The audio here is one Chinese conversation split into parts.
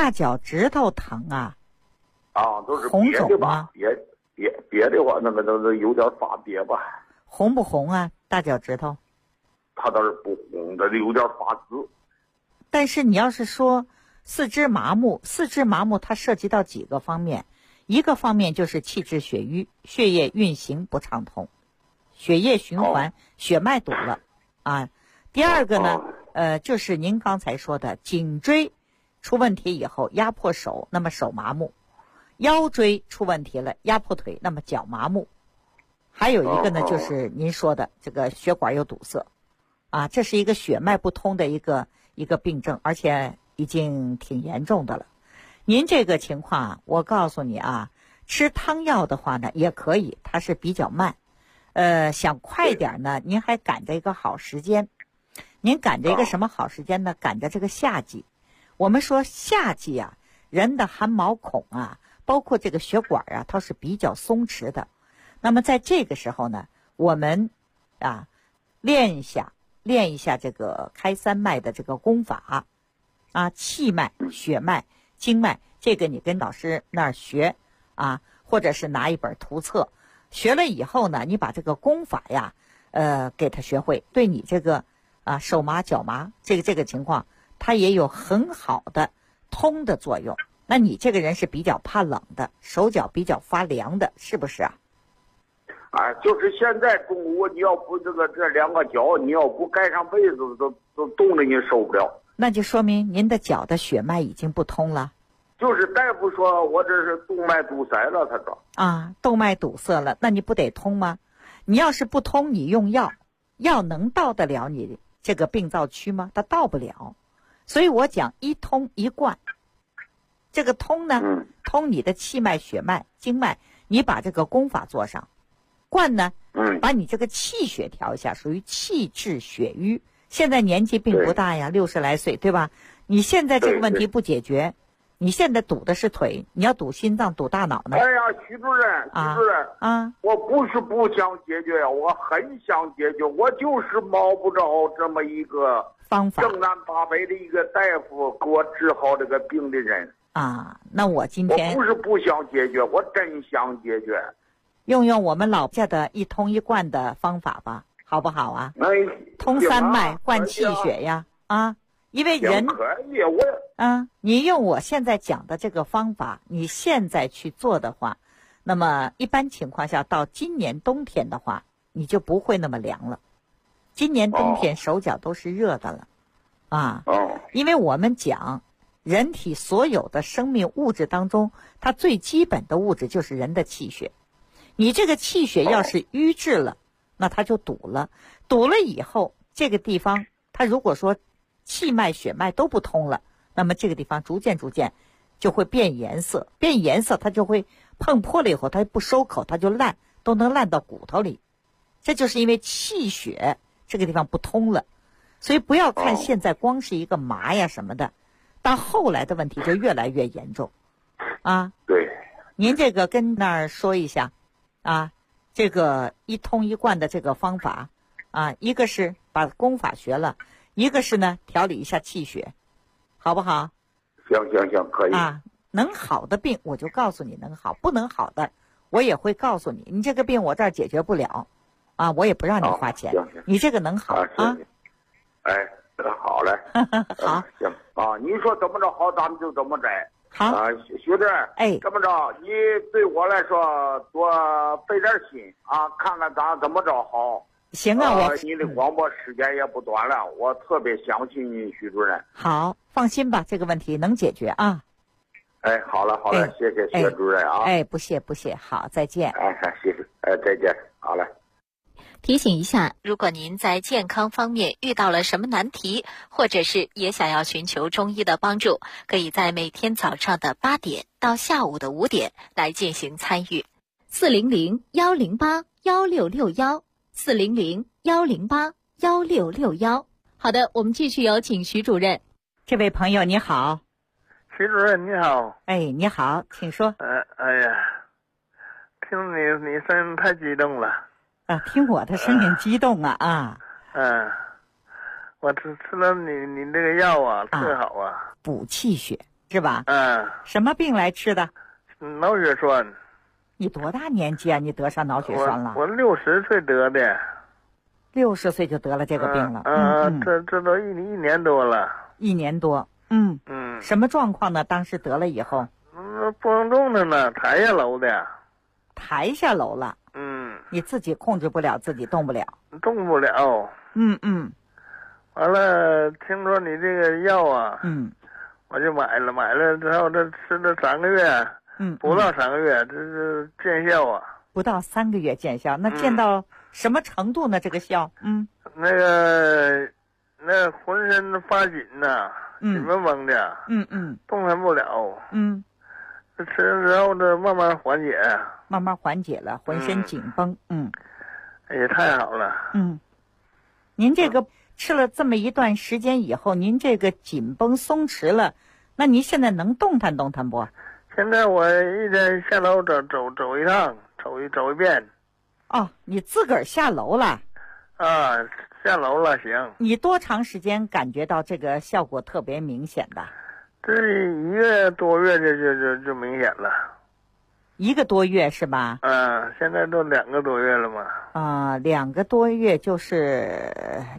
大脚趾头疼啊？ 都是红瘪的吧？ 肿吗？ 瘪的话，那个都有点发瘪吧。 红不红啊？大脚趾头？ 它倒是不红的，有点发紫。 但是你要是说四肢麻木它涉及到几个方面，一个方面就是气滞血瘀，血液运行不畅通，血液循环，血脉堵了啊。第二个呢，就是您刚才说的颈椎出问题以后压迫手，那么手麻木；腰椎出问题了，压迫腿，那么脚麻木。还有一个呢，就是您说的这个血管有堵塞啊，这是一个血脉不通的一个病症，而且已经挺严重的了。您这个情况，我告诉你啊，吃汤药的话呢也可以，它是比较慢。想快点呢，您还赶着一个好时间。您赶着一个什么好时间呢？赶着这个夏季。我们说夏季啊，人的汗毛孔啊，包括这个血管啊，它是比较松弛的。那么在这个时候呢，我们练一下这个开三脉的这个功法啊，气脉、血脉、经脉，这个你跟老师那儿学啊，或者是拿一本图册，学了以后呢，你把这个功法呀，给他学会，对你这个手麻脚麻这个情况，它也有很好的通的作用。那你这个人是比较怕冷的，手脚比较发凉的，是不是啊？ 就是现在中午你要不这两个脚，你要不盖上被子，都冻得你受不了。 那就说明您的脚的血脉已经不通了。 就是大夫说我这是动脉堵塞了，他说动脉堵塞了，那你不得通吗？你要是不通，你用药能到得了你这个病灶区吗？它到不了。所以我讲一通一贯。这个通呢，通你的气脉、血脉、经脉，你把这个功法做上。灌呢，把你这个气血调一下，属于气滞血瘀。现在年纪并不大呀，60来岁，对吧？你现在这个问题不解决，你现在堵的是腿，你要堵心脏、堵大脑呢。 哎呀，徐主任，我不是不想解决，我很想解决，我就是摸不着这么一个方法， 正南八北的一个大夫给我治好这个病的人那我今天我不是不想解决，我真想解决。 用我们老家的一通一贯的方法吧，好不好啊？通三脉，灌气血呀，因为人可以， 你用我现在讲的这个方法，你现在去做的话，那么一般情况下到今年冬天的话，你就不会那么凉了。今年冬天手脚都是热的了，因为我们讲人体所有的生命物质当中，它最基本的物质就是人的气血。你这个气血要是瘀滞了，那它就堵了以后，这个地方它如果说气脉血脉都不通了，那么这个地方逐渐就会变颜色，它就会碰破了以后，它不收口，它就烂，都能烂到骨头里。这就是因为气血这个地方不通了。所以不要看现在光是一个麻呀什么的，到后来的问题就越来越严重对， 您这个跟那儿说一下这个一通一贯的这个方法一个是把功法学了，一个是呢调理一下气血，好不好？ 行，可以能好的病我就告诉你能好，不能好的我也会告诉你，你这个病我这儿解决不了我也不让你花钱，你这个能好好嘞好行你说怎么着好，咱们就怎么摘。 好兄弟，这么着，你对我来说多费点心看看咱怎么着好。 行你的广播时间也不短了，我特别相信你，徐主任。 好，放心吧，这个问题能解决好了，谢谢薛主任不谢，好，再见。 谢谢，再见，好嘞。 提醒一下，如果您在健康方面遇到了什么难题，或者是也想要寻求中医的帮助，可以在每天早上的8点到下午的5点来进行参与。400-108-1661，400-108-1661。好的，我们继续有请徐主任。 这位朋友你好。 徐主任你好。 你好，请说。 听你声音太激动了。 听我的声音激动我吃了你这个药特好补气血， 是吧？ 嗯。 什么病来吃的？ 脑血栓。 你多大年纪啊？你得上脑血栓了？ 我60岁得的。 60岁就得了这个病了？ 这都一年多了。 1年多。什么状况呢？当时得了以后？ 不能动的呢，抬下楼的。 抬下楼了？你自己控制不了，自己动不了。 动不了。完了，听说你这个药啊，我就买了之后，这吃了3个月，不到3个月，这是见效啊。 不到3个月见效，那见到什么程度呢？这个效？ 那浑身发紧呐，紧绷绷的，动弹不了，这吃了之后这慢慢缓解， 了，浑身紧绷， 也太好了， 您这个吃了这么一段时间以后，您这个紧绷松弛了，那您现在能动弹不？ 现在我一天下楼走一趟，走一遍。 哦，你自个儿下楼了？ 啊，下楼了，行。 你多长时间感觉到这个效果特别明显的？ 这1个多月就明显了。 1个多月是吧？ 现在都2个多月了嘛。 2个多月就是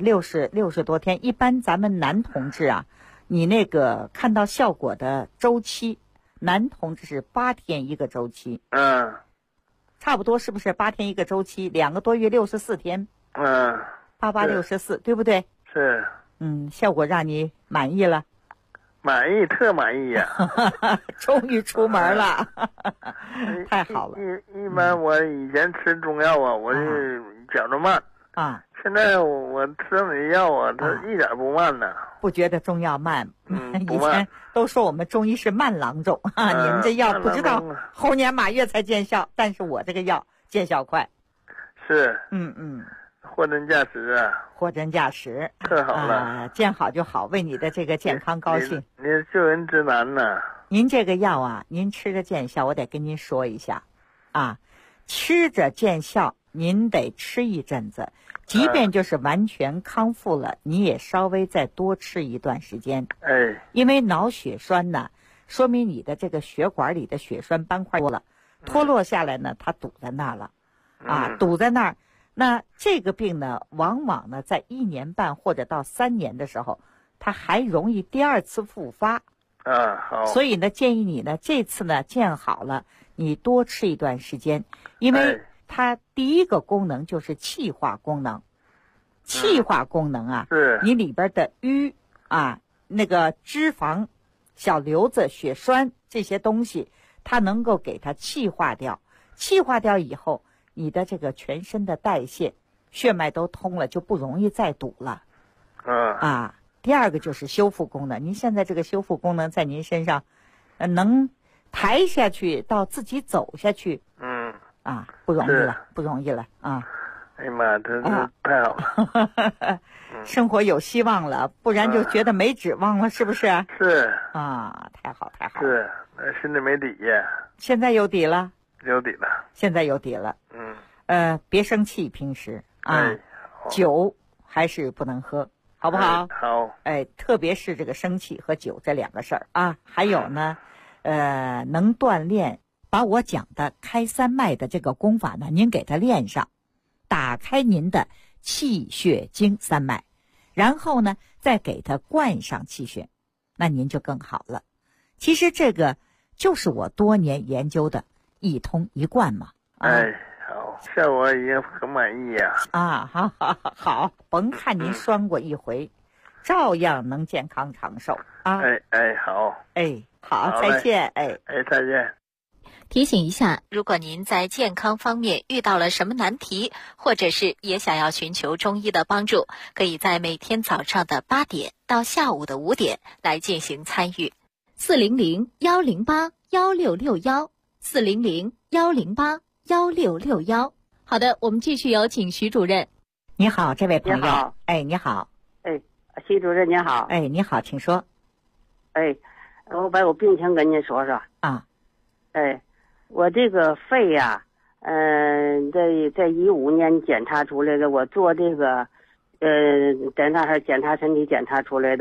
60多天。一般咱们男同志啊，你那个看到效果的周期，男同志是8天1个周期。差不多是不是8天1个周期？2个多月64天。8864，对不对？ 是。 效果让你满意了？ 满意，特满意呀！ 终于出门了，太好了。 一般我以前吃中药啊，我就觉着慢啊。 现在我吃你的药啊，它一点不慢呢。 不觉得中药慢？ 以前都说我们中医是慢郎中啊，你们这药不知道猴年马月才见效，但是我这个药见效快。 是。货真价实啊！ 货真价实， 特好了， 见好就好，为你的这个健康高兴。 你是救人之难呐！ 您这个药啊，您吃着见效，我得跟您说一下，吃着见效，您得吃一阵子，即便就是完全康复了，你也稍微再多吃一段时间。因为脑血栓呢，说明你的这个血管里的血栓斑块多了，脱落下来呢，它堵在那儿了，堵在那儿。那这个病呢，往往呢在1年半或者到3年的时候，它还容易第2次复发。 好。 所以呢，建议你呢这次呢见好了，你多吃一段时间，因为它第一个功能就是气化功能。气化功能啊， 是你里边的瘀那个脂肪、小瘤子、血栓这些东西，它能够给它气化掉。气化掉以后，你的这个全身的代谢血脉都通了，就不容易再堵了。第2个就是修复功能。您现在这个修复功能在您身上，能抬下去到自己走下去，不容易了，不容易了啊！ 哎呀妈，这太好了， 生活有希望了，不然就觉得没指望了，是不是？ 是太好太好。 是，心里没底呀。 现在有底了。 有底了， 现在有底了。别生气，平时酒还是不能喝，好不好？ 好。 特别是这个生气和酒这2个事儿还有呢，能锻炼，把我讲的开3脉的这个功法呢，您给它练上，打开您的气血经3脉，然后呢，再给它灌上气血，那您就更好了。其实这个就是我多年研究的。一通一贯嘛， 好，效果已经很满意呀。 好，甭看您栓过一回，照样能健康长寿啊。 好， 好，再见， 再见。 提醒一下，如果您在健康方面遇到了什么难题，或者是也想要寻求中医的帮助，可以在每天早上的8点到下午的5点来进行参与。400-108-1661，400-108-1661。好的，我们继续有请徐主任。 你好，这位朋友。 你好。 你好。 徐主任你好。 你好，请说。 我把我病情跟您说说。我这个肺呀，在15年检查出来的，我做这个，在那儿检查身体检查出来的，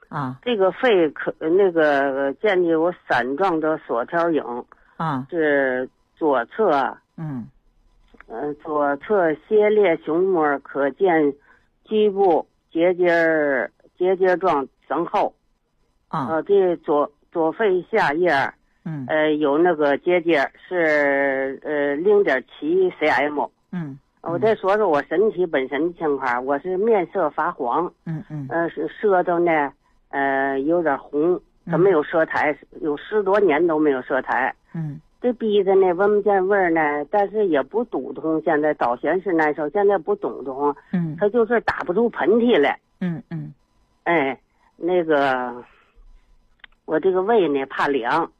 啊。 这个肺见的我伞状的索条影啊， 是左侧。左侧歇裂熊膜可见局部结节状增厚。这左肺下叶有那个结节是0.7 cm。我再说说我身体本身的情况，我是面色发黄。是舌头呢有点红，它没有舌苔，有10多年都没有舌苔。这鼻子呢闻不见味儿呢，但是也不堵通，现在早先是难受，现在不堵通。它就是打不出喷嚏来。哎，那个我这个胃呢怕凉。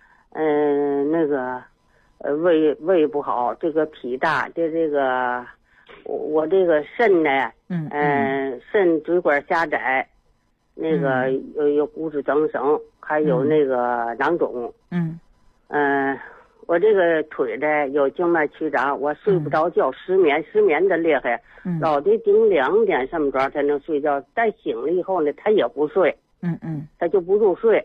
胃不好，这个脾大，这个我这个肾呢，肾水管狭窄，那个有骨质增生，还有那个囊肿。我这个腿呢有静脉曲张，我睡不着觉，失眠的厉害，老得顶2点什么钟才能睡觉，但醒了以后呢，他也不睡。他就不入睡。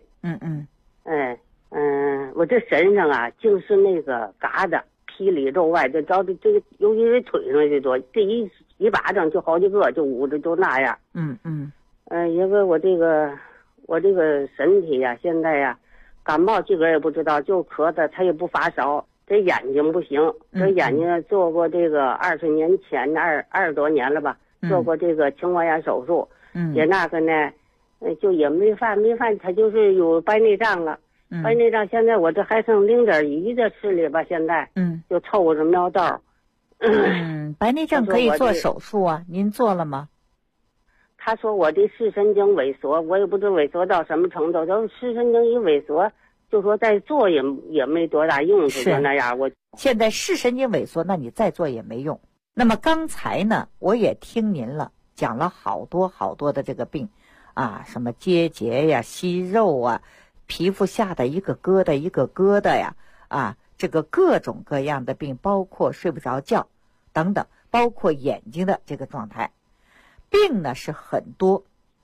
我这身上啊，净是那个疙瘩，皮里肉外的，着这个，尤其是腿上最多，这一巴掌就好几个，就捂着就那样。因为我这个身体呀，现在呀，感冒自个儿也不知道，就咳嗽，他也不发烧，这眼睛不行，这眼睛做过这个20年前20多年了吧，做过这个青光眼手术。也那个呢，就也没犯，他就是有白内障了。白内障现在我这还剩0.1的视力吧，现在就凑着瞄道。 白内障可以做手术啊，您做了吗？ 他说我的视神经萎缩，我也不知萎缩到什么程度，就是视神经一萎缩，就说再做也没多大用处，就那样。我现在视神经萎缩，那你再做也没用。那么刚才呢，我也听您了，讲了好多的这个病啊，什么结节呀、息肉啊，皮肤下的一个疙瘩呀，这个各种各样的病，包括睡不着觉等等，包括眼睛的这个状态。病呢是很多，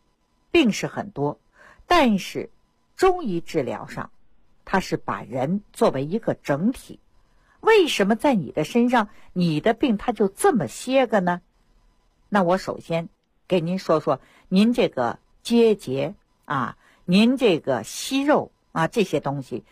但是中医治疗上，它是把人作为一个整体。为什么在你的身上，你的病它就这么些个呢？那我首先给您说说您这个结节啊，您这个息肉啊，这些东西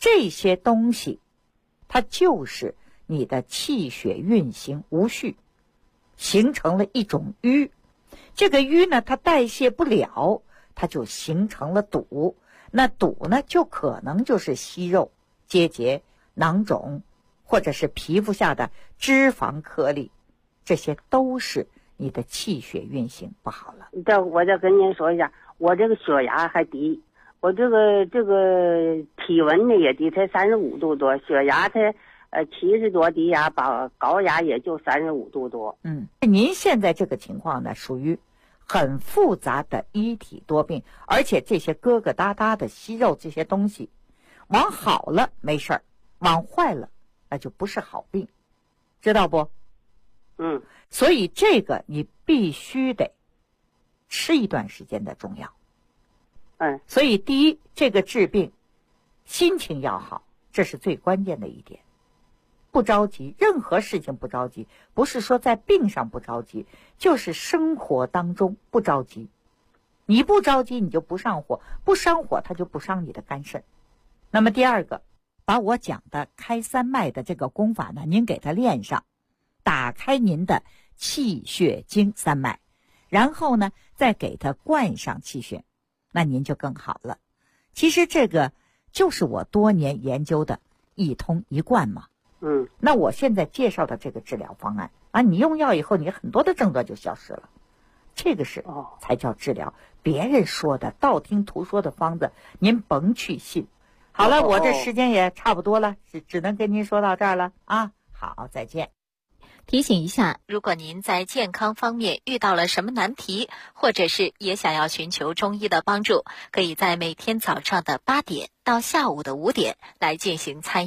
它就是你的气血运行无序，形成了一种瘀。这个瘀呢，它代谢不了，它就形成了堵。那堵呢，就可能就是息肉、结节、囊肿，或者是皮肤下的脂肪颗粒，这些都是你的气血运行不好了。 我再跟您说一下，我这个血压还低，我这个体温呢也低，才35度多，血压才70多，低压高压也就35度多。 您现在这个情况呢，属于很复杂的一体多病，而且这些疙疙瘩瘩的息肉这些东西，往好了没事儿，往坏了那就不是好病，知道不？所以这个你必须得吃一段时间的中药。所以第一，这个治病心情要好，这是最关键的一点。不着急，任何事情不着急，不是说在病上不着急，就是生活当中不着急。你不着急，你就不上火，不上火它就不伤你的肝肾。那么第二个，把我讲的开三脉的这个功法呢，您给它练上，打开您的气血经三脉，然后呢再给它灌上气血，那您就更好了。其实这个就是我多年研究的一通一贯嘛。那我现在介绍的这个治疗方案啊，你用药以后，你很多的症状就消失了，这个是才叫治疗。别人说的道听途说的方子，您甭去信。好了，我这时间也差不多了，只能跟您说到这儿了啊。好，再见。 提醒一下，如果您在健康方面遇到了什么难题，或者是也想要寻求中医的帮助，可以在每天早上的8点到下午的5点来进行参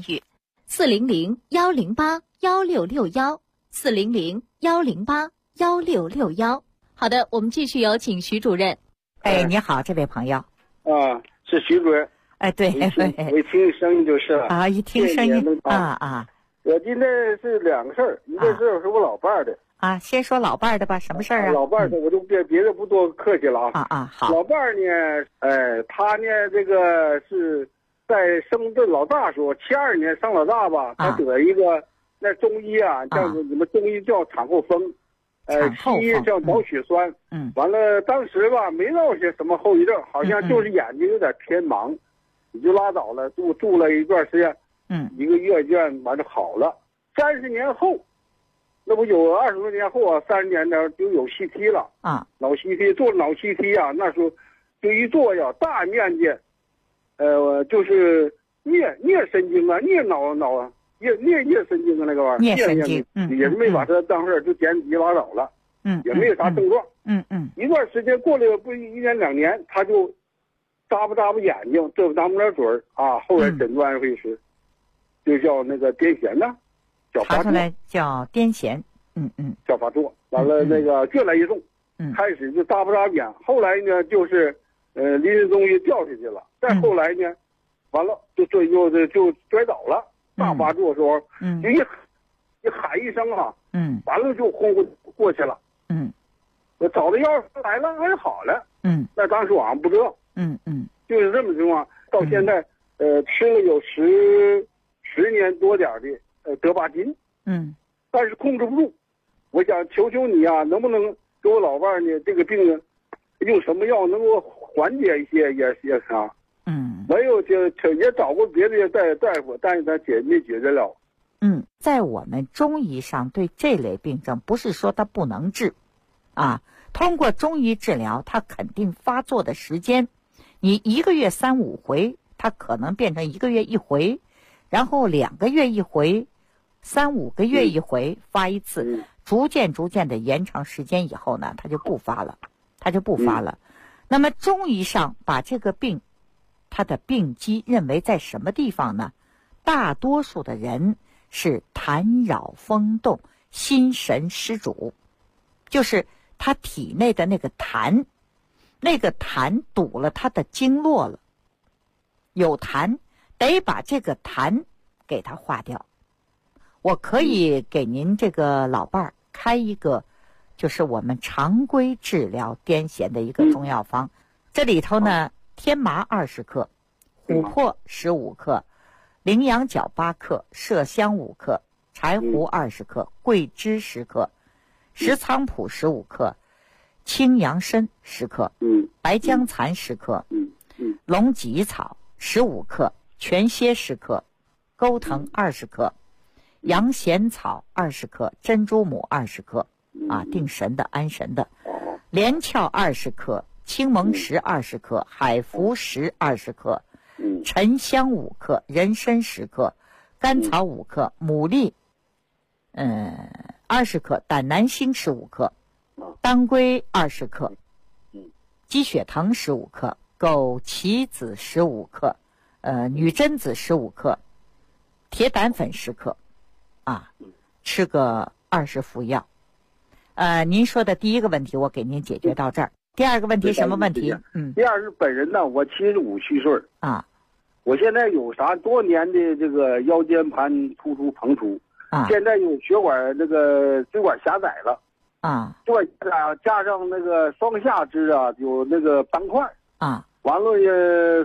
与。400-108-1661，400-108-1661。好的，我们继续有请徐主任。 哎，你好，这位朋友。 啊，是徐主任。 哎，对， 我一听声音就是了。 啊，一听声音啊。 我今天是2个事儿，一个事儿是我老伴儿的。 啊，先说老伴儿的吧，什么事儿啊？ 老伴儿的，我就别的不多客气了啊。好。 老伴儿呢，他呢，这个是在生这老大时候，72年生老大吧，他得一个那中医啊，叫你们中医叫产后风，西医叫脑血栓。完了，当时吧没落些什么后遗症，好像就是眼睛有点偏盲，也就拉倒了，住了一段时间。1个月院完了好了。30年后，那不有20多年后啊，30年呢就有 CT 了啊，脑 CT 做脑 CT 啊，那时候就一做呀，大面积，就是颞神经啊，颞神经啊那个玩意儿， 颞神经， 也是没把它当事儿，就点滴拉倒了，也没有啥症状，一段时间过了不1年2年，他就眨巴眼睛，这不囔不了嘴儿啊，后来诊断会是。就叫那个癫痫呢， 查出来叫癫痫， 叫发作，完了那个越来越重，开始就眨巴眼，后来呢就是临时中医掉下去了，再后来呢，完了就摔倒了，大发作的时候，就一喊一声啊，完了就昏过去了，我找的药来了，还好了，那当时我还不知道，就是这么情况，到现在吃了有10年多点的德巴金，但是控制不住。我想求你啊，能不能给我老伴儿呢这个病用什么药能够缓解一些也啥？没有也找过别的大夫，但是他没解决了。 在我们中医上对这类病症不是说它不能治，啊，通过中医治疗，它肯定发作的时间，你1个月3、5回，它可能变成1个月1回。然后2个月1回，3、5个月1回发一次，逐渐的延长时间以后呢，它就不发了。那么中医上把这个病，它的病机认为在什么地方呢？大多数的人是痰扰风动，心神失主，就是他体内的那个痰堵了他的经络了，有痰。得把这个痰给它化掉。我可以给您这个老伴儿开一个，就是我们常规治疗癫痫的一个中药方。这里头呢，天麻20克，琥珀15克，羚羊角8克，麝香5克，柴胡20克，桂枝10克，石菖蒲15克，青杨参10克，白姜蚕10克，龙脊草15克。全蝎10克，钩藤20克，羊贤草20克，珍珠母20克，啊，定神的、安神的，连翘20克，青蒙石20克，海浮石20克，沉香5克，人参10克，甘草5克，牡蛎20克，胆南星15克，当归20克，鸡血藤15克，枸杞子15克。女贞子15克，铁胆粉10克，啊，吃个20服药。您说的第一个问题我给您解决到这儿。第二个问题什么问题？ 第二是本人呢，我75虚岁啊，我现在有多年的这个腰间盘突出膨出啊，现在有血管这个椎管狭窄了啊，椎管加上那个双下肢啊有那个斑块啊，完了也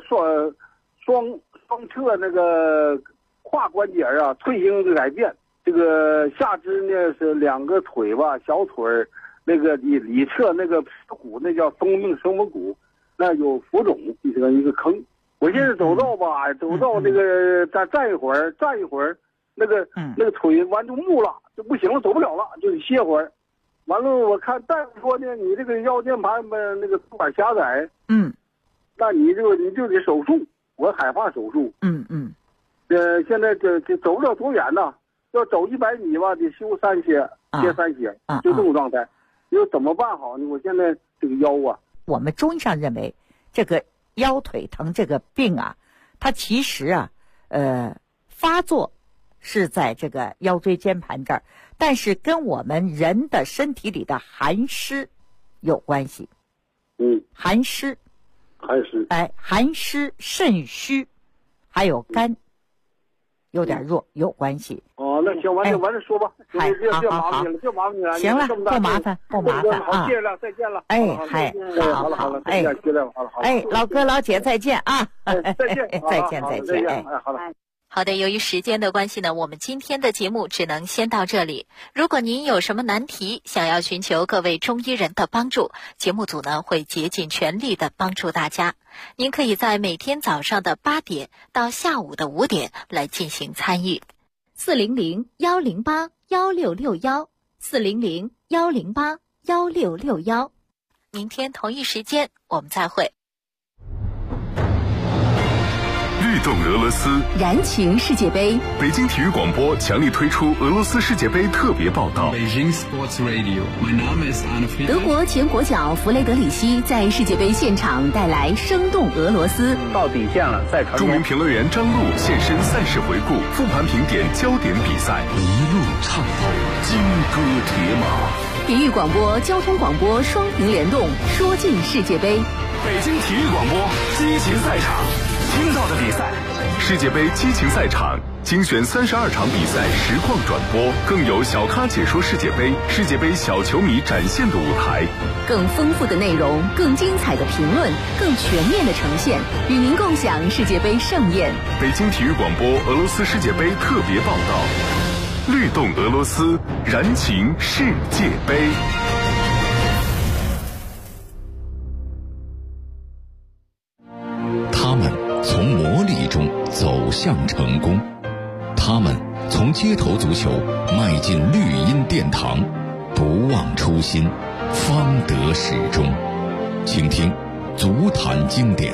双侧那个胯关节啊脆性的改变，这个下肢呢是2个腿吧，小腿那个里侧那个骨那叫生命骨，那有浮肿一个坑。我现在走道那个站一会儿，那个腿完就木了，就不行了，走不了了，就得歇会儿。完了，我看大夫说呢，你这个腰间盘那个椎管狭窄，那你就得手术。我害怕手术。现在这走不了多远呢，要走100米吧，得修3歇，歇3歇，就这种状态。你说怎么办好呢？我现在这个腰啊， 我们中医上认为，这个腰腿疼这个病啊，它其实啊，发作是在这个腰椎间盘这儿，但是跟我们人的身体里的寒湿有关系。 寒湿，寒湿肾虚，还有肝有点弱有关系。 那行，完了说吧，别麻烦你了，别麻烦你了。 行了，不麻烦啊！谢了，再见了。 好，老哥老姐再见啊！ 再见。好了。 好的，由于时间的关系呢，我们今天的节目只能先到这里。如果您有什么难题，想要寻求各位中医人的帮助，节目组呢会竭尽全力的帮助大家。您可以在每天早上的8点到下午的5点来进行参与。400-108-1661，400-108-1661。明天同一时间我们再会。 律动俄罗斯， 燃情世界杯。 北京体育广播强力推出俄罗斯世界杯特别报道。 德国前国脚弗雷德里希在世界杯现场带来生动俄罗斯。 到底线了，再传。 著名评论员张璐现身赛事回顾，复盘评点焦点比赛，一路畅跑，金戈铁马。 体育广播、交通广播双屏联动，说尽世界杯。 北京体育广播激情赛场。听到的比赛，世界杯激情赛场精选32场比赛实况转播，更有小咖解说世界杯，世界杯小球迷展现的舞台， 更丰富的内容，更精彩的评论，更全面的呈现，与您共享世界杯盛宴。 北京体育广播俄罗斯世界杯特别报道，律动俄罗斯，燃情世界杯。 从磨砺中走向成功，他们从街头足球迈进绿茵殿堂，不忘初心，方得始终。请听足坛经典。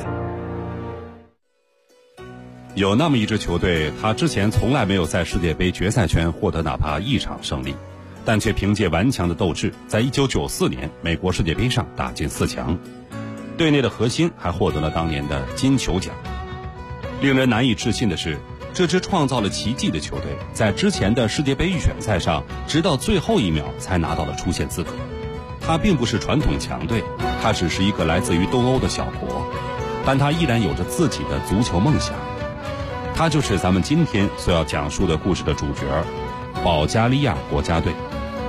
有那么一支球队，他之前从来没有在世界杯决赛圈获得哪怕一场胜利，但却凭借顽强的斗志，在1994年美国世界杯上打进4强。队内的核心还获得了当年的金球奖。令人难以置信的是，这支创造了奇迹的球队，在之前的世界杯预选赛上，直到最后一秒才拿到了出线资格。它并不是传统强队，它只是一个来自于东欧的小国，但它依然有着自己的足球梦想。它就是咱们今天所要讲述的故事的主角——保加利亚国家队。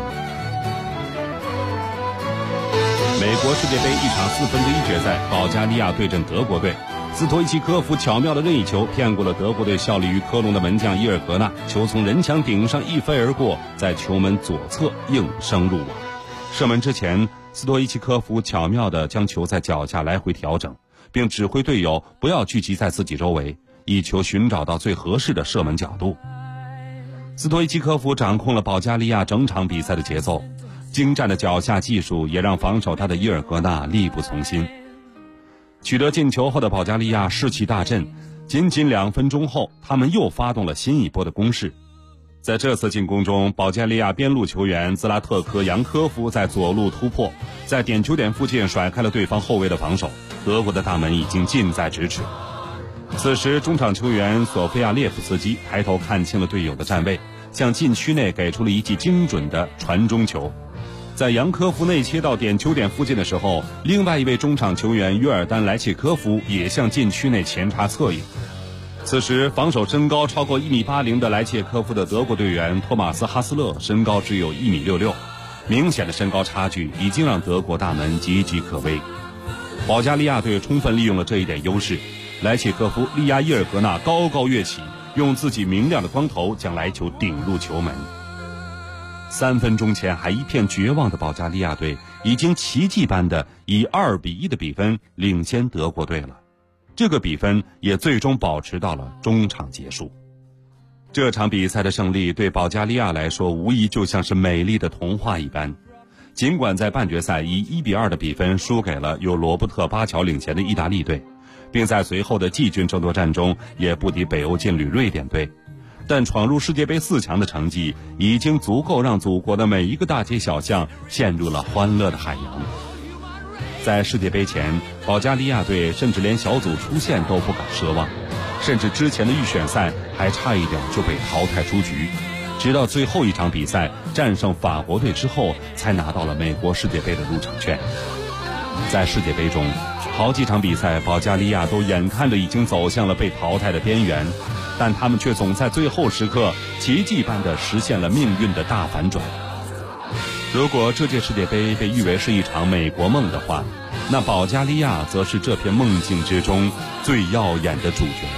美国世界杯一场1/4决赛，保加利亚对阵德国队。斯托伊奇科夫巧妙的任意球骗过了德国队效力于科隆的门将伊尔格纳，球从人墙顶上一飞而过，在球门左侧应声入网。射门之前，斯托伊奇科夫巧妙地将球在脚下来回调整，并指挥队友不要聚集在自己周围，以求寻找到最合适的射门角度。斯托伊奇科夫掌控了保加利亚整场比赛的节奏，精湛的脚下技术也让防守他的伊尔格纳力不从心。取得进球后的保加利亚士气大振，仅2分钟后，他们又发动了新一波的攻势。在这次进攻中，保加利亚边路球员兹拉特科扬科夫在左路突破，在点球点附近甩开了对方后卫的防守，德国的大门已经近在咫尺。此时，中场球员索菲亚列夫斯基抬头看清了队友的站位，向禁区内给出了一记精准的传中球。在扬科夫内切到点球点附近的时候，另外一位中场球员约尔丹莱切科夫也向禁区内前插策应。此时防守身高超过1.80米的莱切科夫的德国队员托马斯哈斯勒身高只有1.66米，明显的身高差距已经让德国大门岌岌可危。保加利亚队充分利用了这一点优势，莱切科夫力压伊尔格纳高高跃起，用自己明亮的光头将来球顶入球门。3分钟前还一片绝望的保加利亚队，已经奇迹般的以2-1的比分领先德国队了。这个比分也最终保持到了中场结束。这场比赛的胜利对保加利亚来说，无疑就像是美丽的童话一般。尽管在半决赛以1-2的比分输给了由罗伯特·巴乔领衔的意大利队，并在随后的季军争夺战中也不敌北欧劲旅瑞典队，但闯入世界杯4强的成绩已经足够让祖国的每一个大街小巷陷入了欢乐的海洋。在世界杯前，保加利亚队甚至连小组出线都不敢奢望，甚至之前的预选赛还差一点就被淘汰出局，直到最后一场比赛战胜法国队之后，才拿到了美国世界杯的入场券。 在世界杯中，好几场比赛保加利亚都眼看着已经走向了被淘汰的边缘，但他们却总在最后时刻奇迹般地实现了命运的大反转。如果这届世界杯被誉为是一场美国梦的话，那保加利亚则是这片梦境之中最耀眼的主角。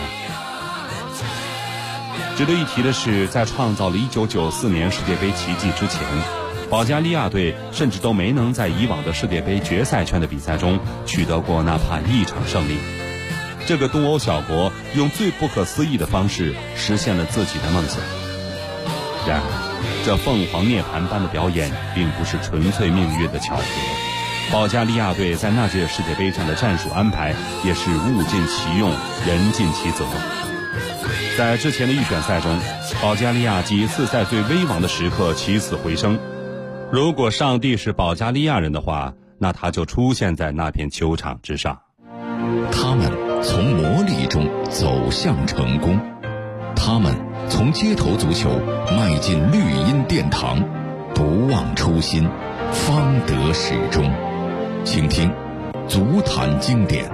值得一提的是，在创造了1994年世界杯奇迹之前，保加利亚队甚至都没能在以往的世界杯决赛圈的比赛中取得过哪怕一场胜利。这个东欧小国用最不可思议的方式实现了自己的梦想。然而，这凤凰涅槃般的表演并不是纯粹命运的巧合。保加利亚队在那届世界杯上的战术安排也是物尽其用，人尽其责。在之前的预选赛中，保加利亚几次在最危亡的时刻起死回生。如果上帝是保加利亚人的话，那他就出现在那片球场之上。 他们从磨砺中走向成功，他们从街头足球迈进绿茵殿堂，不忘初心，方得始终。请听足坛经典。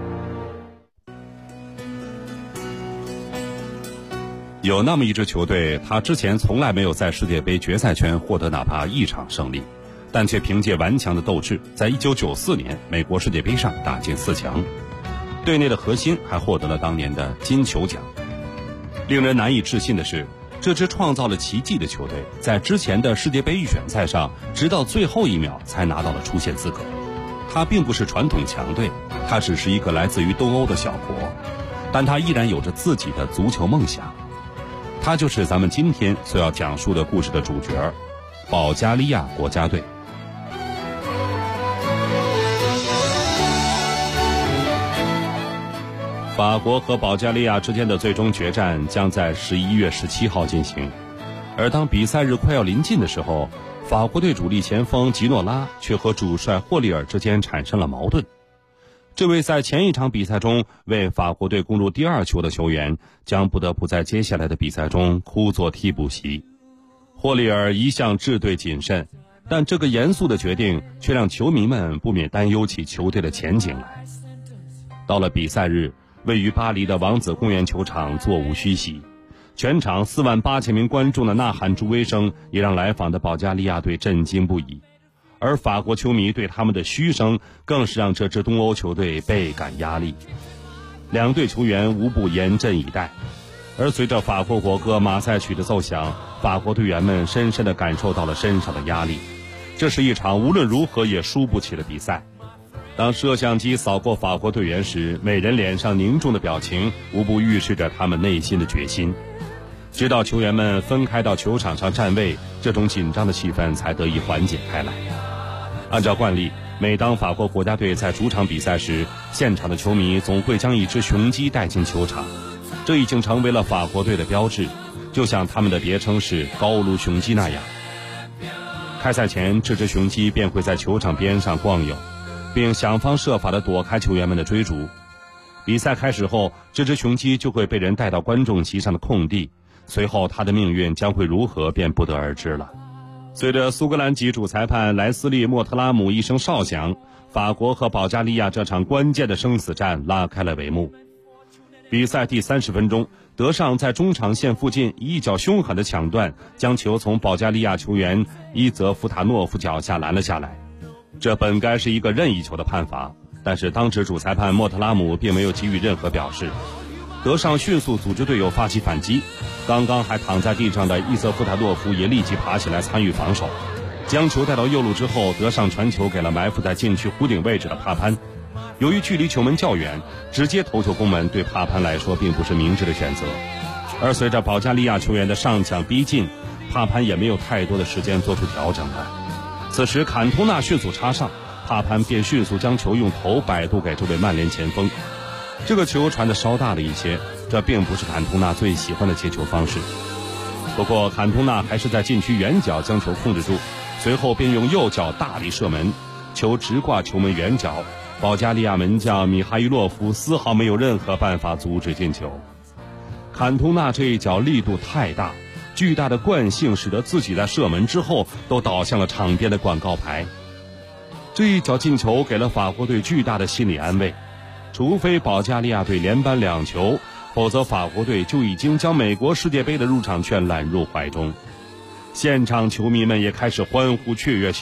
有那么一支球队，他之前从来没有在世界杯决赛圈获得哪怕一场胜利，但却凭借顽强的斗志，在1994年美国世界杯上打进4强。队内的核心还获得了当年的金球奖。令人难以置信的是，这支创造了奇迹的球队，在之前的世界杯预选赛上，直到最后一秒才拿到了出线资格。它并不是传统强队，它只是一个来自于东欧的小国，但它依然有着自己的足球梦想。它就是咱们今天所要讲述的故事的主角——保加利亚国家队。法国和保加利亚之间的最终决战将在11月17号进行，而当比赛日快要临近的时候，法国队主力前锋吉诺拉却和主帅霍利尔之间产生了矛盾。这位在前一场比赛中为法国队攻入第2球的球员，将不得不在接下来的比赛中枯坐替补席。霍利尔一向治队谨慎，但这个严肃的决定却让球迷们不免担忧起球队的前景来。到了比赛日，位于巴黎的王子公园球场座无虚席，全场48000名观众的呐喊助威声也让来访的保加利亚队震惊不已，而法国球迷对他们的嘘声更是让这支东欧球队倍感压力。两队球员无不严阵以待，而随着法国国歌马赛曲的奏响，法国队员们深深地感受到了身上的压力。这是一场无论如何也输不起的比赛。当摄像机扫过法国队员时，每人脸上凝重的表情无不预示着他们内心的决心。直到球员们分开到球场上站位，这种紧张的气氛才得以缓解开来。按照惯例，每当法国国家队在主场比赛时，现场的球迷总会将一只雄鸡带进球场，这已经成为了法国队的标志，就像他们的别称是高卢雄鸡那样。开赛前，这只雄鸡便会在球场边上逛游，并想方设法地躲开球员们的追逐。比赛开始后，这只雄鸡就会被人带到观众席上的空地，随后它的命运将会如何便不得而知了。随着苏格兰籍主裁判莱斯利·莫特拉姆一声哨响，法国和保加利亚这场关键的生死战拉开了帷幕。比赛第30分钟，德尚在中场线附近一脚凶狠的抢断，将球从保加利亚球员伊泽夫塔诺夫脚下拦了下来。这本该是一个任意球的判罚，但是当时主裁判莫特拉姆并没有给予任何表示。德尚迅速组织队友发起反击，刚刚还躺在地上的伊泽夫塔诺夫也立即爬起来参与防守，将球带到右路之后，德尚传球给了埋伏在禁区弧顶位置的帕潘。由于距离球门较远，直接头球攻门对帕潘来说并不是明智的选择，而随着保加利亚球员的上抢逼近，帕潘也没有太多的时间做出调整了。此时坎通纳迅速插上，帕潘便迅速将球用头摆渡给这位曼联前锋。这个球传得稍大了一些，这并不是坎通纳最喜欢的接球方式。不过坎通纳还是在禁区远角将球控制住，随后便用右脚大力射门，球直挂球门远角，保加利亚门将米哈伊洛夫丝毫没有任何办法阻止进球。坎通纳这一脚力度太大，巨大的惯性使得自己在射门之后都倒向了场边的广告牌。 这一脚进球给了法国队巨大的心理安慰，除非保加利亚队连扳2球，否则法国队就已经将美国世界杯的入场券揽入怀中。现场球迷们也开始欢呼雀跃起